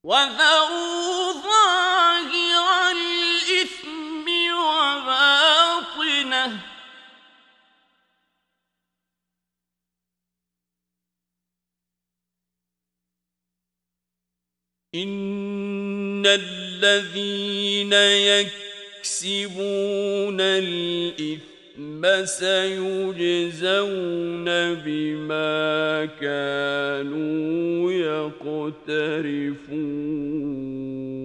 وذروا ظاهر الإثم وباطنه إن الذين يكسبون الإثم سيجزون بما كانوا يقترفون